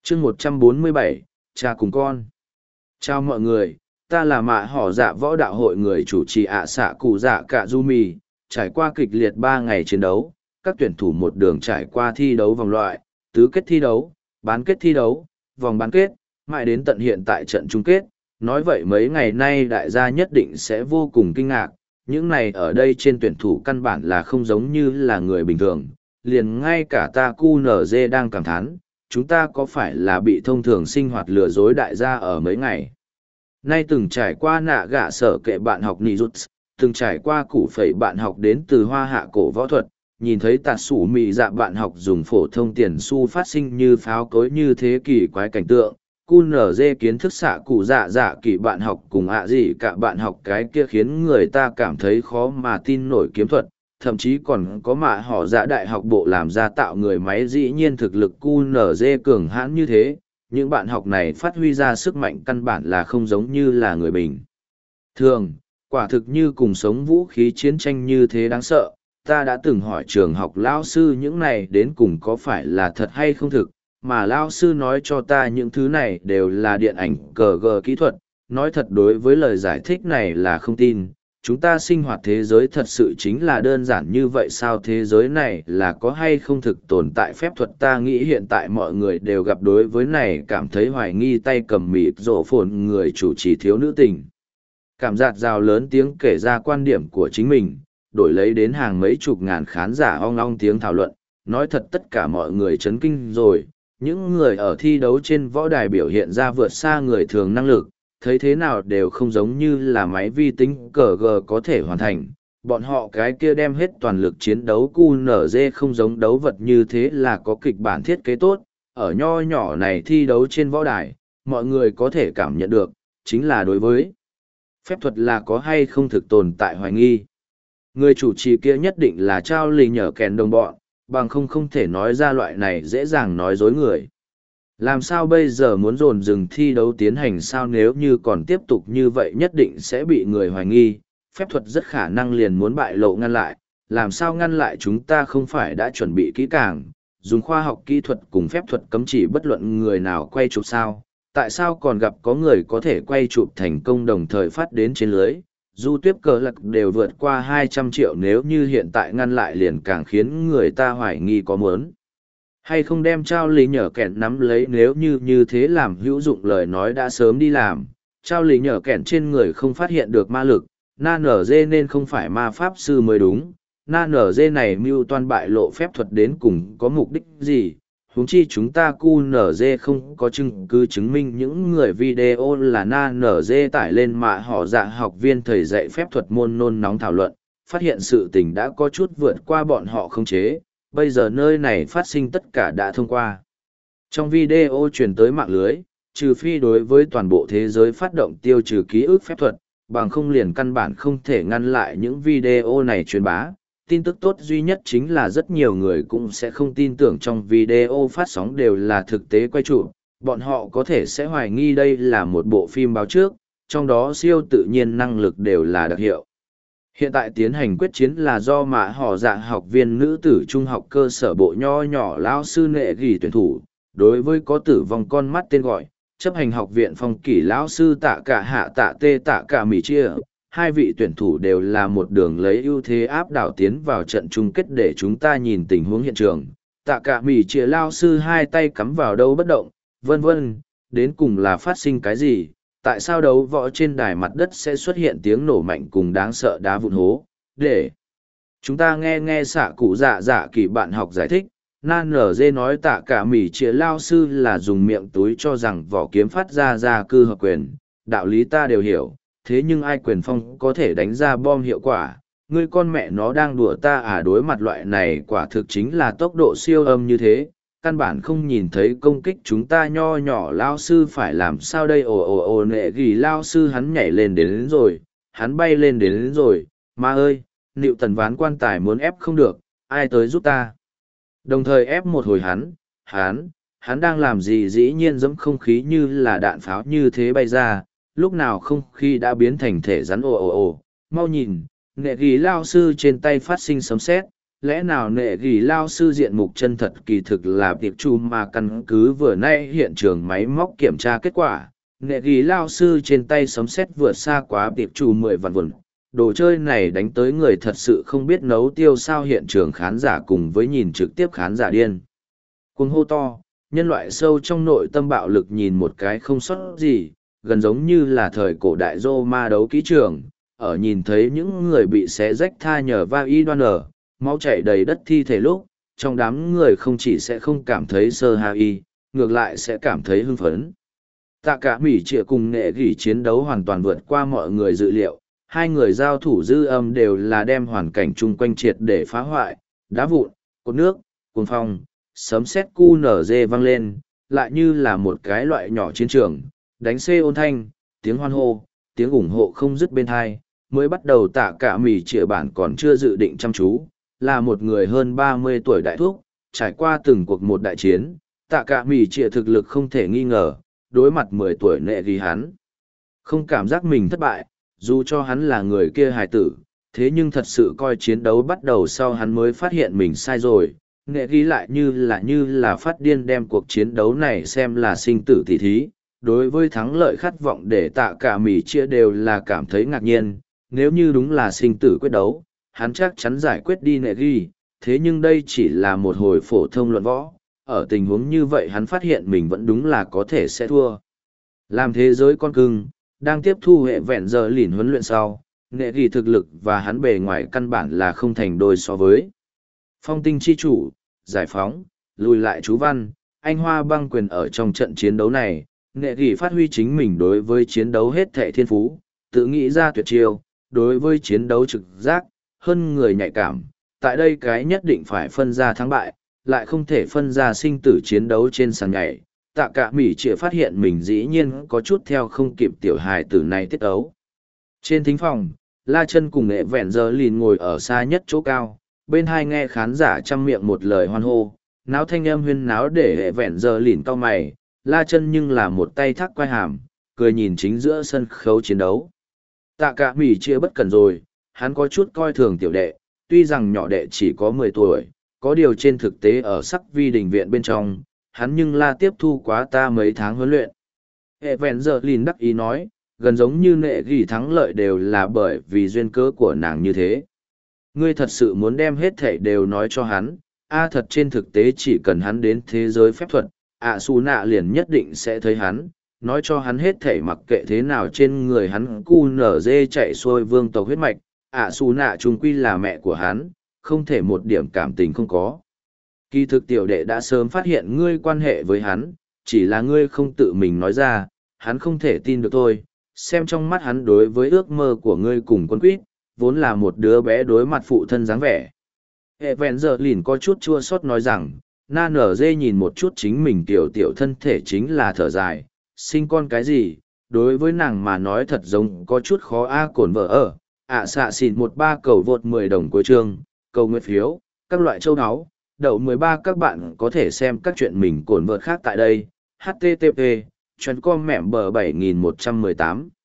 chương 147, cha cùng con. Chào mọi người, ta là mạ họ dạ võ đạo hội người chủ trì ạ xạ cụ dạ cả du mì. Trải qua kịch liệt 3 ngày chiến đấu, các tuyển thủ một đường trải qua thi đấu vòng loại, tứ kết thi đấu, bán kết thi đấu, vòng bán kết, mãi đến tận hiện tại trận chung kết. Nói vậy mấy ngày nay đại gia nhất định sẽ vô cùng kinh ngạc, những này ở đây trên tuyển thủ căn bản là không giống như là người bình thường, liền ngay cả ta QNZ đang cảm thán, chúng ta có phải là bị thông thường sinh hoạt lừa dối đại gia ở mấy ngày. Nay từng trải qua nạ gạ sở kệ bạn học Nijuts, từng trải qua củ phẩy bạn học đến từ hoa hạ cổ võ thuật, nhìn thấy tạt sủ mị dạ bạn học dùng phổ thông tiền xu phát sinh như pháo cối như thế kỷ quái cảnh tượng. QNZ kiến thức xạ cụ dạ dạ kỳ bạn học cùng ạ gì cả bạn học cái kia khiến người ta cảm thấy khó mà tin nổi kiếm thuật, thậm chí còn có mạ họ dạ đại học bộ làm ra tạo người máy dĩ nhiên thực lực QNZ cường hãn như thế, những bạn học này phát huy ra sức mạnh căn bản là không giống như là người bình thường, quả thực như cùng sống vũ khí chiến tranh như thế đáng sợ. Ta đã từng hỏi trường học lao sư những này đến cùng có phải là thật hay không thực, mà lao sư nói cho ta những thứ này đều là điện ảnh cờ gờ kỹ thuật. Nói thật đối với lời giải thích này là không tin, chúng ta sinh hoạt thế giới thật sự chính là đơn giản như vậy sao? Thế giới này là có hay không thực tồn tại phép thuật? Ta nghĩ hiện tại mọi người đều gặp đối với này cảm thấy hoài nghi, tay cầm mịt rổ phồn người chủ trì thiếu nữ tình cảm giác rào lớn tiếng kể ra quan điểm của chính mình, đổi lấy đến hàng mấy chục ngàn khán giả ong ong tiếng thảo luận. Nói thật tất cả mọi người chấn kinh rồi, những người ở thi đấu trên võ đài biểu hiện ra vượt xa người thường năng lực, thấy thế nào đều không giống như là máy vi tính cờ gờ có thể hoàn thành. Bọn họ cái kia đem hết toàn lực chiến đấu QNZ không giống đấu vật như thế là có kịch bản thiết kế tốt. Ở nho nhỏ này thi đấu trên võ đài, mọi người có thể cảm nhận được, chính là đối với phép thuật là có hay không thực tồn tại hoài nghi. Người chủ trì kia nhất định là trao lì nhở kèn đồng bọn, bằng không thể nói ra loại này dễ dàng nói dối người. Làm sao bây giờ muốn dồn dừng thi đấu tiến hành sao? Nếu như còn tiếp tục như vậy nhất định sẽ bị người hoài nghi, phép thuật rất khả năng liền muốn bại lộ ngăn lại. Làm sao ngăn lại? Chúng ta không phải đã chuẩn bị kỹ càng, dùng khoa học kỹ thuật cùng phép thuật cấm chỉ bất luận người nào quay chụp sao? Tại sao còn gặp có người có thể quay chụp thành công đồng thời phát đến trên lưới? Du tiếp cờ lạc đều vượt qua 200 triệu, nếu như hiện tại ngăn lại liền càng khiến người ta hoài nghi có muốn hay không đem trao lý nhở kẻn nắm lấy. Nếu như thế làm hữu dụng lời nói đã sớm đi làm. Trao lý nhở kẻn trên người không phát hiện được ma lực, na nở dê nên không phải ma pháp sư mới đúng. Na nở dê này mưu toan bại lộ phép thuật đến cùng có mục đích gì? Huống chi chúng ta QNZ không có chứng cứ chứng minh những người video là na nở dê tải lên mạ họ dạ học viên thầy dạy phép thuật môn nôn nóng thảo luận, phát hiện sự tình đã có chút vượt qua bọn họ khống chế. Bây giờ nơi này phát sinh tất cả đã thông qua trong video truyền tới mạng lưới, trừ phi đối với toàn bộ thế giới phát động tiêu trừ ký ức phép thuật, bằng không liền căn bản không thể ngăn lại những video này truyền bá. Tin tức tốt duy nhất chính là rất nhiều người cũng sẽ không tin tưởng trong video phát sóng đều là thực tế quay chụp, bọn họ có thể sẽ hoài nghi đây là một bộ phim báo trước, trong đó siêu tự nhiên năng lực đều là đặc hiệu. Hiện tại tiến hành quyết chiến là do mạ họ dạ học viên nữ tử trung học cơ sở bộ nho nhỏ lao sư nệ ghi tuyển thủ, đối với có tử vong con mắt tên gọi, chấp hành học viện phong kỷ lão sư tạ cả hạ tạ tê tạ cả mì chia. Hai vị tuyển thủ đều là một đường lấy ưu thế áp đảo tiến vào trận chung kết. Để chúng ta nhìn tình huống hiện trường. Tạ cả mì chia lao sư hai tay cắm vào đâu bất động, vân vân, đến cùng là phát sinh cái gì? Tại sao đấu võ trên đài mặt đất sẽ xuất hiện tiếng nổ mạnh cùng đáng sợ đá vụn hố? Để chúng ta nghe xạ cụ dạ dạ kỳ bạn học giải thích. Nan nở dê nói tạ cả mì chia lao sư là dùng miệng túi cho rằng vỏ kiếm phát ra cư hợp quyền, đạo lý ta đều hiểu. Thế nhưng ai quyền phong có thể đánh ra bom hiệu quả? Ngươi con mẹ nó đang đùa ta à? Đối mặt loại này quả thực chính là tốc độ siêu âm như thế, căn bản không nhìn thấy công kích chúng ta nho nhỏ lao sư phải làm sao đây? Ồ nệ ghi lao sư hắn nhảy lên đến rồi, hắn bay lên đến rồi, ma ơi, Nịu Tần ván quan tài muốn ép không được, ai tới giúp ta? Đồng thời ép một hồi hắn đang làm gì? Dĩ nhiên giẫm không khí như là đạn pháo như thế bay ra, lúc nào không khí đã biến thành thể rắn. Mau nhìn, nệ ghi lao sư trên tay phát sinh sấm sét, lẽ nào nệ gỉ lao sư diện mục chân thật kỳ thực là tiệp chu mà căn cứ vừa nay hiện trường máy móc kiểm tra kết quả. Nệ gỉ lao sư trên tay sấm sét vượt xa quá tiệp chu 10 vạn vườn. Đồ chơi này đánh tới người thật sự không biết nấu tiêu sao hiện trường khán giả cùng với nhìn trực tiếp khán giả điên. Cuồng hô to, nhân loại sâu trong nội tâm bạo lực nhìn một cái không sót gì, gần giống như là thời cổ đại Roma đấu kỹ trường, ở nhìn thấy những người bị xé rách tha nhờ va y đoan ở, máu chảy đầy đất thi thể lúc, trong đám người không chỉ sẽ không cảm thấy sơ hài, ngược lại sẽ cảm thấy hưng phấn. Tạ Cả Mỉ Trịa cùng Nghệ Gỉ chiến đấu hoàn toàn vượt qua mọi người dự liệu, hai người giao thủ dư âm đều là đem hoàn cảnh chung quanh triệt để phá hoại, đá vụn, cột nước, cuồng phong, sấm sét cu nở dê vang lên, lại như là một cái loại nhỏ chiến trường, đánh xê ôn thanh, tiếng hoan hô, tiếng ủng hộ không dứt bên hai, mới bắt đầu Tạ Cả Mỉ Trịa bản còn chưa dự định chăm chú, là một người hơn 30 tuổi đại thúc, trải qua từng cuộc một đại chiến, Tạ Cả Mỉ Trịa thực lực không thể nghi ngờ, đối mặt 10 tuổi nệ ghi hắn. Không cảm giác mình thất bại, dù cho hắn là người kia hài tử, thế nhưng thật sự coi chiến đấu bắt đầu sau hắn mới phát hiện mình sai rồi. Nệ ghi lại như là phát điên đem cuộc chiến đấu này xem là sinh tử tỷ thí. Đối với thắng lợi khát vọng để Tạ Cả Mỉ Trịa đều là cảm thấy ngạc nhiên, nếu như đúng là sinh tử quyết đấu, hắn chắc chắn giải quyết đi nệ ghi, thế nhưng đây chỉ là một hồi phổ thông luận võ, ở tình huống như vậy hắn phát hiện mình vẫn đúng là có thể sẽ thua. Làm thế giới con cưng, đang tiếp thu hệ vẹn giờ lìn huấn luyện sau, nệ ghi thực lực và hắn bề ngoài căn bản là không thành đôi so với. Phong tinh chi chủ, giải phóng, lùi lại chú văn, anh hoa băng quyền ở trong trận chiến đấu này, nệ ghi phát huy chính mình đối với chiến đấu hết thệ thiên phú, tự nghĩ ra tuyệt chiêu, đối với chiến đấu trực giác, hơn người nhạy cảm, tại đây cái nhất định phải phân ra thắng bại, lại không thể phân ra sinh tử chiến đấu trên sàn nhảy. Tạ Cả Mỉ Trịa phát hiện mình dĩ nhiên có chút theo không kịp tiểu hài tử này tiết ấu. Trên thính phòng, La Chân cùng Nghệ Vẹn Giờ Lìn ngồi ở xa nhất chỗ cao, bên hai nghe khán giả chăm miệng một lời hoan hô, náo thanh âm huyên náo để Nghệ Vẹn Giờ Lìn cau mày, La Chân nhưng là một tay thác quai hàm, cười nhìn chính giữa sân khấu chiến đấu. Tạ Cả Mỉ Trịa bất cẩn rồi, hắn có chút coi thường tiểu đệ, tuy rằng nhỏ đệ chỉ có 10 tuổi, có điều trên thực tế ở sắc vi đình viện bên trong, hắn nhưng là tiếp thu quá ta mấy tháng huấn luyện. Hệ vẹn giờ lìn đắc ý nói, gần giống như nệ ghi thắng lợi đều là bởi vì duyên cớ của nàng như thế. Ngươi thật sự muốn đem hết thảy đều nói cho hắn, thật trên thực tế chỉ cần hắn đến thế giới phép thuật, Su nạ liền nhất định sẽ thấy hắn, nói cho hắn hết thảy mặc kệ thế nào trên người hắn cu nở dê chạy xuôi vương tộc huyết mạch, Su nạ trung quy là mẹ của hắn, không thể một điểm cảm tình không có. Kỳ thực tiểu đệ đã sớm phát hiện ngươi quan hệ với hắn, chỉ là ngươi không tự mình nói ra, hắn không thể tin được thôi. Xem trong mắt hắn đối với ước mơ của ngươi cùng quân quýt, vốn là một đứa bé đối mặt phụ thân dáng vẻ. Hệ vẹn giờ lìn có chút chua xót nói rằng, na nở dê nhìn một chút chính mình tiểu thân thể chính là thở dài, sinh con cái gì, đối với nàng mà nói thật giống có chút khó cổn vợ ở. Xạ xịn 13 cầu vượt 10 đồng cuối chương, cầu nguyện phiếu, các loại châu áo. Đậu 13 các bạn có thể xem các chuyện mình cổn vợt khác tại đây. http://com mẹm bờ 7118